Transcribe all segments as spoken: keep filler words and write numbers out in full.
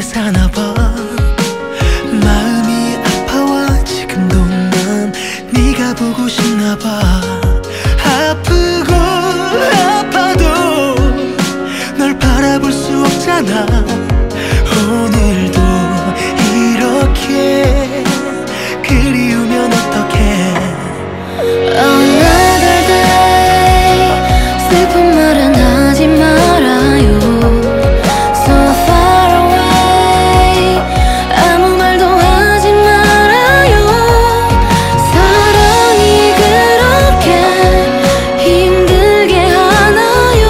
사나봐. 마음이 아파와 지금도 난 네가 보고 싶나봐. 아프고 아파도 널 바라볼 수 없잖아. 오늘도 이렇게 그리우면 어떡해. Another day 슬픈 말은 하지 말아요. So far away 아무 말도 하지 말아요. 사랑이 그렇게 힘들게 하나요?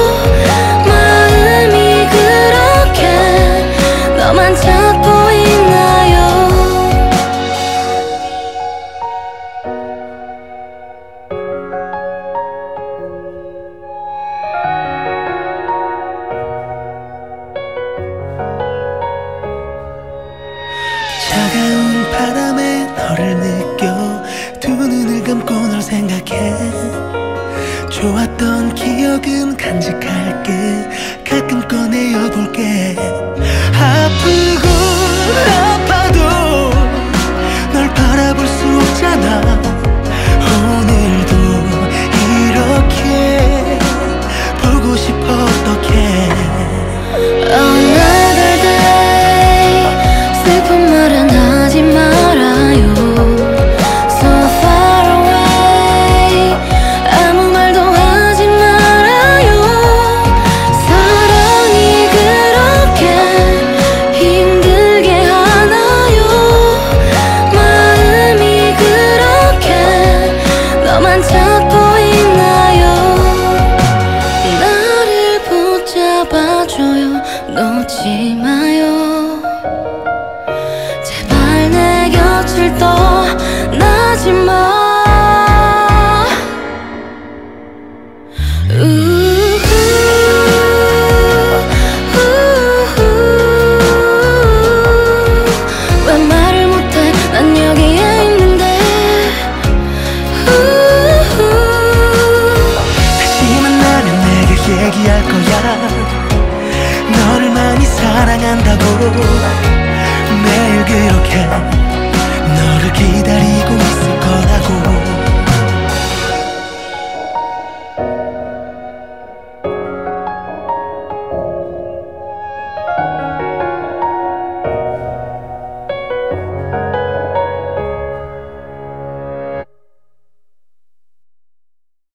마음이 그렇게 너만 찾고 있나요? 차가운 바람에 너를 느껴 두 눈을 감고 널 생각해. 좋았던 기억은 간직할게. 가끔 꺼내어볼게. 아프고 아파도 널 바라볼 수 없잖아. 오늘도 이렇게 보고 싶어. 어떡해. Another day 슬픈 말은 하지 말아요. So far away 아무 말도 하지 말아요. 사랑이 그렇게 힘들게 하나요? 마음이 그렇게 너만 찾고 있나요? 나를 붙잡아줘요. 놓지 마요. 제발 내 곁을 떠나지 마.